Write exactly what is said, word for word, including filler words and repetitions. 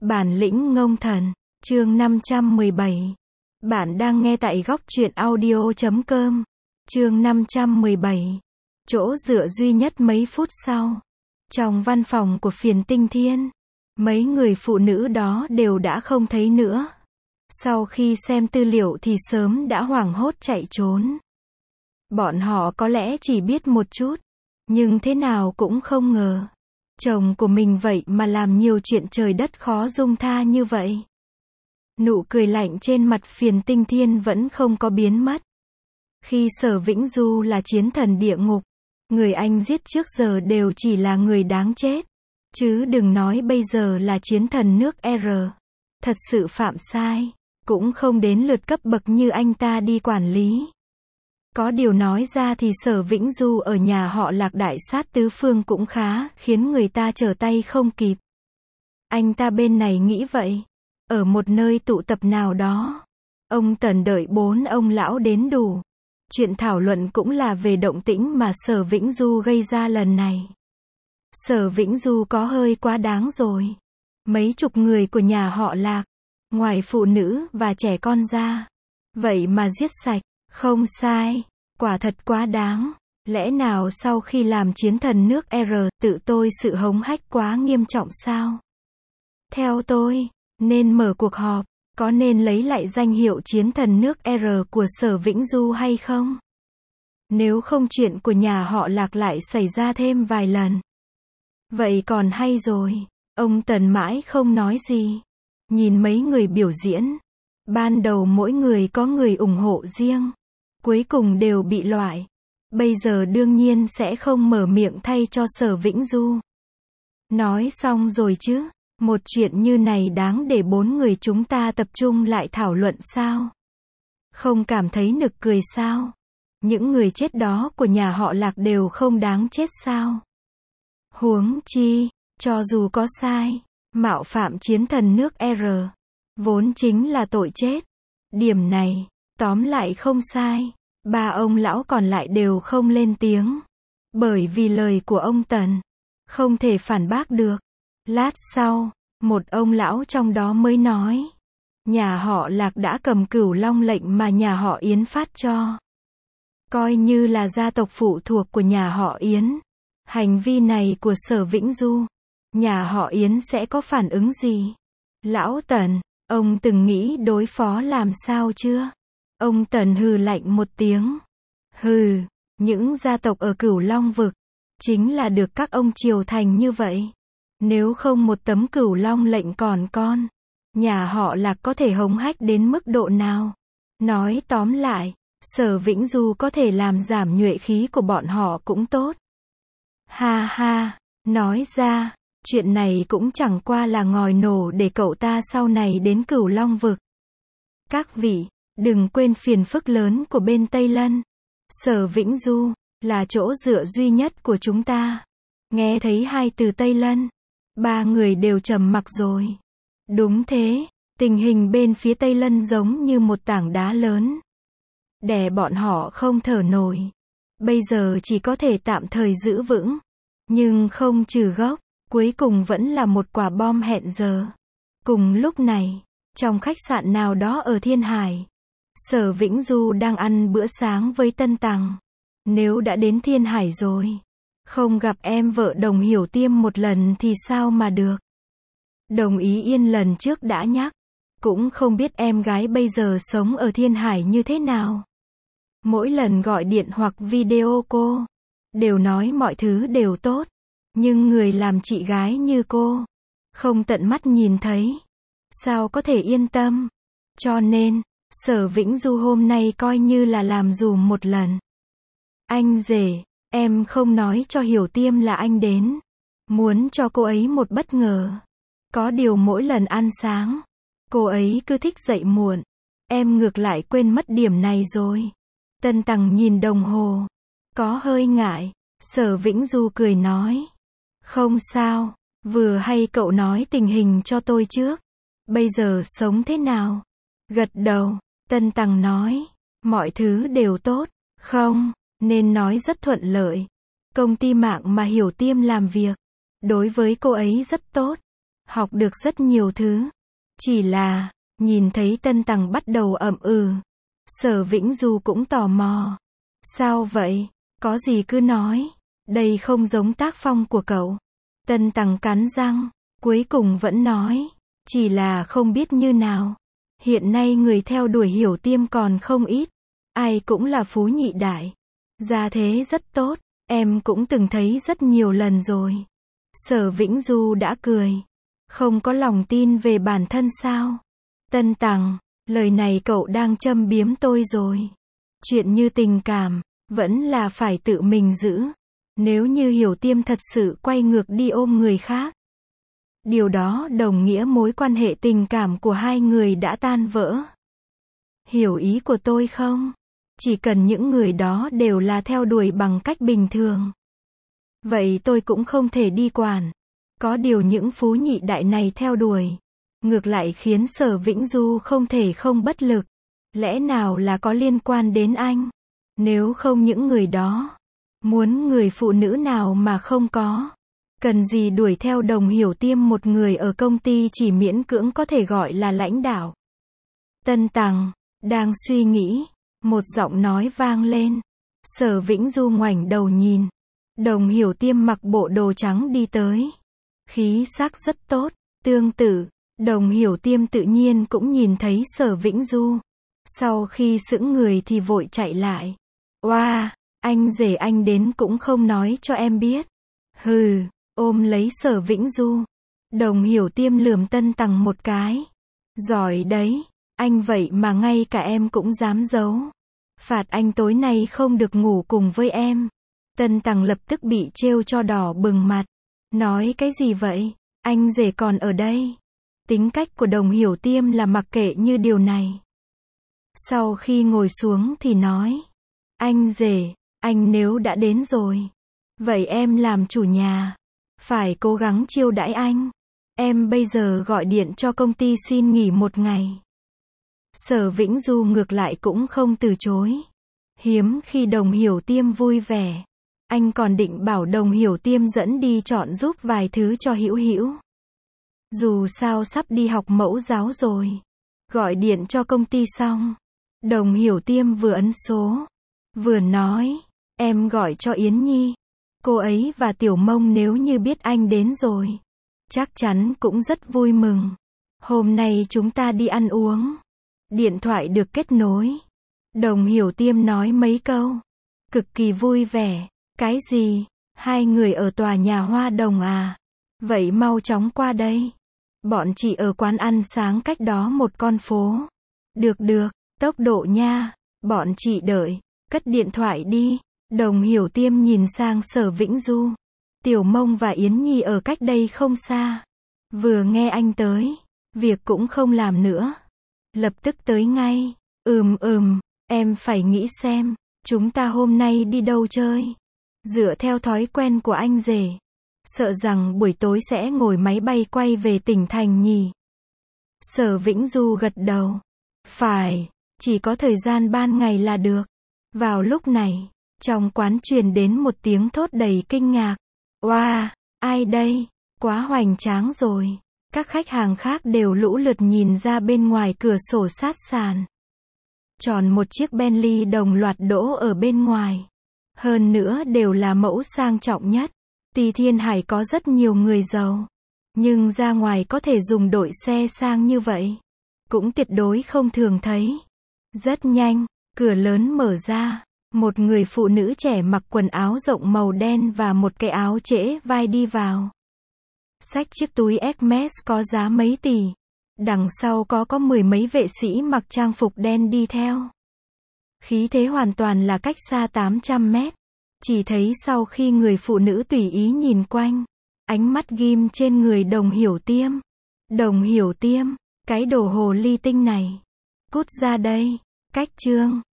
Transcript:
Bản lĩnh ngông thần, chương năm trăm mười bảy. Bạn đang nghe tại góc truyện audio chấm com. Chương năm trăm mười bảy. Chỗ dựa duy nhất. Mấy phút sau, trong văn phòng của Phiền Tinh Thiên, mấy người phụ nữ đó đều đã không thấy nữa. Sau khi xem tư liệu thì sớm đã hoảng hốt chạy trốn. Bọn họ có lẽ chỉ biết một chút, nhưng thế nào cũng không ngờ. Chồng của mình vậy mà làm nhiều chuyện trời đất khó dung tha như vậy. Nụ cười lạnh trên mặt Phiền Tinh Thiên vẫn không có biến mất. Khi Sở Vĩnh Du là chiến thần địa ngục, người anh giết trước giờ đều chỉ là người đáng chết. Chứ đừng nói bây giờ là chiến thần nước R. Thật sự phạm sai, cũng không đến lượt cấp bậc như anh ta đi quản lý. Có điều nói ra thì Sở Vĩnh Du ở nhà họ Lạc đại sát tứ phương cũng khá, khiến người ta trở tay không kịp. Anh ta bên này nghĩ vậy. Ở một nơi tụ tập nào đó, ông Tần đợi bốn ông lão đến đủ. Chuyện thảo luận cũng là về động tĩnh mà Sở Vĩnh Du gây ra lần này. Sở Vĩnh Du có hơi quá đáng rồi. Mấy chục người của nhà họ Lạc, ngoài phụ nữ và trẻ con ra, vậy mà giết sạch. Không sai, quả thật quá đáng. Lẽ nào sau khi làm chiến thần nước R, tự tôi sự hống hách quá nghiêm trọng sao? Theo tôi, nên mở cuộc họp, có nên lấy lại danh hiệu chiến thần nước R của Sở Vĩnh Du hay không? Nếu không chuyện của nhà họ Lạc lại xảy ra thêm vài lần. Vậy còn hay rồi. Ông Tần mãi không nói gì. Nhìn mấy người biểu diễn. Ban đầu mỗi người có người ủng hộ riêng. Cuối cùng đều bị loại. Bây giờ đương nhiên sẽ không mở miệng thay cho Sở Vĩnh Du. Nói xong rồi chứ. Một chuyện như này đáng để bốn người chúng ta tập trung lại thảo luận sao? Không cảm thấy nực cười sao? Những người chết đó của nhà họ Lạc đều không đáng chết sao? Huống chi, cho dù có sai, mạo phạm chiến thần nước R, vốn chính là tội chết. Điểm này, tóm lại không sai. Ba ông lão còn lại đều không lên tiếng. Bởi vì lời của ông Tần không thể phản bác được. Lát sau, một ông lão trong đó mới nói. Nhà họ Lạc đã cầm Cửu Long lệnh mà nhà họ Yến phát cho. Coi như là gia tộc phụ thuộc của nhà họ Yến. Hành vi này của Sở Vĩnh Du, nhà họ Yến sẽ có phản ứng gì? Lão Tần, ông từng nghĩ đối phó làm sao chưa? Ông Tần hừ lạnh một tiếng. Hừ, những gia tộc ở Cửu Long vực, chính là được các ông triều thành như vậy. Nếu không một tấm Cửu Long lệnh còn con, nhà họ Lạc có thể hống hách đến mức độ nào? Nói tóm lại, Sở Vĩnh Du có thể làm giảm nhuệ khí của bọn họ cũng tốt. Ha ha, nói ra, chuyện này cũng chẳng qua là ngòi nổ để cậu ta sau này đến Cửu Long vực. Các vị, đừng quên phiền phức lớn của bên Tây Lân. Sở Vĩnh Du là chỗ dựa duy nhất của chúng ta. Nghe thấy hai từ Tây Lân, ba người đều trầm mặc rồi. Đúng thế, tình hình bên phía Tây Lân giống như một tảng đá lớn, đè bọn họ không thở nổi. Bây giờ chỉ có thể tạm thời giữ vững, nhưng không trừ gốc, cuối cùng vẫn là một quả bom hẹn giờ. Cùng lúc này, trong khách sạn nào đó ở Thiên Hải, Sở Vĩnh Du đang ăn bữa sáng với Tân Tằng. Nếu đã đến Thiên Hải rồi, không gặp em vợ Đồng Hiểu Tiêm một lần thì sao mà được? Đồng Ý Yên lần trước đã nhắc, cũng không biết em gái bây giờ sống ở Thiên Hải như thế nào. Mỗi lần gọi điện hoặc video cô, đều nói mọi thứ đều tốt. Nhưng người làm chị gái như cô, không tận mắt nhìn thấy, sao có thể yên tâm? Cho nên, Sở Vĩnh Du hôm nay coi như là làm dùm một lần. Anh rể, em không nói cho Hiểu Tiêm là anh đến. Muốn cho cô ấy một bất ngờ. Có điều mỗi lần ăn sáng, cô ấy cứ thích dậy muộn. Em ngược lại quên mất điểm này rồi. Tân Tằng nhìn đồng hồ, có hơi ngại. Sở Vĩnh Du cười nói. Không sao, vừa hay cậu nói tình hình cho tôi trước. Bây giờ sống thế nào? Gật đầu, Tân Tằng nói. Mọi thứ đều tốt, không, nên nói rất thuận lợi. Công ty mạng mà Hiểu Tiêm làm việc, đối với cô ấy rất tốt. học được rất nhiều thứ. Chỉ là, nhìn thấy Tân Tằng bắt đầu ậm ừ. Sở Vĩnh Du cũng tò mò. Sao vậy? Có gì cứ nói. Đây không giống tác phong của cậu. Tân Tằng cắn răng, cuối cùng vẫn nói. Chỉ là không biết như nào. Hiện nay người theo đuổi Hiểu Tiêm còn không ít. Ai cũng là phú nhị đại. Gia thế rất tốt. Em cũng từng thấy rất nhiều lần rồi. Sở Vĩnh Du đã cười. Không có lòng tin về bản thân sao? Tân Tằng, lời này cậu đang châm biếm tôi rồi. Chuyện như tình cảm, vẫn là phải tự mình giữ. Nếu như Hiểu Tiêm thật sự quay ngược đi ôm người khác, điều đó đồng nghĩa mối quan hệ tình cảm của hai người đã tan vỡ. Hiểu ý của tôi không? Chỉ cần những người đó đều là theo đuổi bằng cách bình thường, vậy tôi cũng không thể đi quản. Có điều những phú nhị đại này theo đuổi, ngược lại khiến Sở Vĩnh Du không thể không bất lực. Lẽ nào là có liên quan đến anh? Nếu không những người đó, muốn người phụ nữ nào mà không có. Cần gì đuổi theo Đồng Hiểu Tiêm, một người ở công ty chỉ miễn cưỡng có thể gọi là lãnh đạo. Tân Tằng, đang suy nghĩ, một giọng nói vang lên. Sở Vĩnh Du ngoảnh đầu nhìn. Đồng Hiểu Tiêm mặc bộ đồ trắng đi tới. Khí sắc rất tốt. Tương tự, Đồng Hiểu Tiêm tự nhiên cũng nhìn thấy Sở Vĩnh Du. Sau khi sững người thì vội chạy lại. Oa, wow, anh rể anh đến cũng không nói cho em biết. Hừ, ôm lấy Sở Vĩnh Du. Đồng Hiểu Tiêm lườm Tân Tằng một cái. Giỏi đấy, anh vậy mà ngay cả em cũng dám giấu. Phạt anh tối nay không được ngủ cùng với em. Tân Tằng lập tức bị trêu cho đỏ bừng mặt. Nói cái gì vậy? Anh rể còn ở đây. Tính cách của Đồng Hiểu Tiêm là mặc kệ như điều này. Sau khi ngồi xuống thì nói. Anh rể, anh nếu đã đến rồi, vậy em làm chủ nhà, phải cố gắng chiêu đãi anh. Em bây giờ gọi điện cho công ty xin nghỉ một ngày. Sở Vĩnh Du ngược lại cũng không từ chối. Hiếm khi Đồng Hiểu Tiêm vui vẻ. Anh còn định bảo Đồng Hiểu Tiêm dẫn đi chọn giúp vài thứ cho Hữu Hữu. Dù sao sắp đi học mẫu giáo rồi. Gọi điện cho công ty xong, Đồng Hiểu Tiêm vừa ấn số, vừa nói, em gọi cho Yến Nhi. Cô ấy và Tiểu Mông nếu như biết anh đến rồi, chắc chắn cũng rất vui mừng. Hôm nay chúng ta đi ăn uống. Điện thoại được kết nối. Đồng Hiểu Tiêm nói mấy câu, cực kỳ vui vẻ. Cái gì? Hai người ở tòa nhà Hoa Đồng à? Vậy mau chóng qua đây. Bọn chị ở quán ăn sáng cách đó một con phố. Được được, tốc độ nha. Bọn chị đợi. Cất điện thoại đi. Đồng Hiểu Tiêm nhìn sang Sở Vĩnh Du. Tiểu Mông và Yến Nhi ở cách đây không xa. Vừa nghe anh tới, việc cũng không làm nữa. Lập tức tới ngay. Ừm ừm, em phải nghĩ xem, chúng ta hôm nay đi đâu chơi. Dựa theo thói quen của anh rể, sợ rằng buổi tối sẽ ngồi máy bay quay về tỉnh thành nhỉ. Sở Vĩnh Du gật đầu. Phải, chỉ có thời gian ban ngày là được. Vào lúc này, trong quán truyền đến một tiếng thốt đầy kinh ngạc. Oa, wow, ai đây? Quá hoành tráng rồi. Các khách hàng khác đều lũ lượt nhìn ra bên ngoài cửa sổ sát sàn. Tròn một chiếc Bentley đồng loạt đỗ ở bên ngoài. Hơn nữa đều là mẫu sang trọng nhất. Tuy Thiên Hải có rất nhiều người giàu, nhưng ra ngoài có thể dùng đội xe sang như vậy, cũng tuyệt đối không thường thấy. Rất nhanh, cửa lớn mở ra. Một người phụ nữ trẻ mặc quần áo rộng màu đen và một cái áo trễ vai đi vào. Xách chiếc túi Hermes có giá mấy tỷ. Đằng sau có có mười mấy vệ sĩ mặc trang phục đen đi theo. Khí thế hoàn toàn là cách xa tám trăm mét. Chỉ thấy sau khi người phụ nữ tùy ý nhìn quanh, ánh mắt ghim trên người Đồng Hiểu Tiêm. Đồng Hiểu Tiêm, cái đồ hồ ly tinh này. Cút ra đây. Cách chương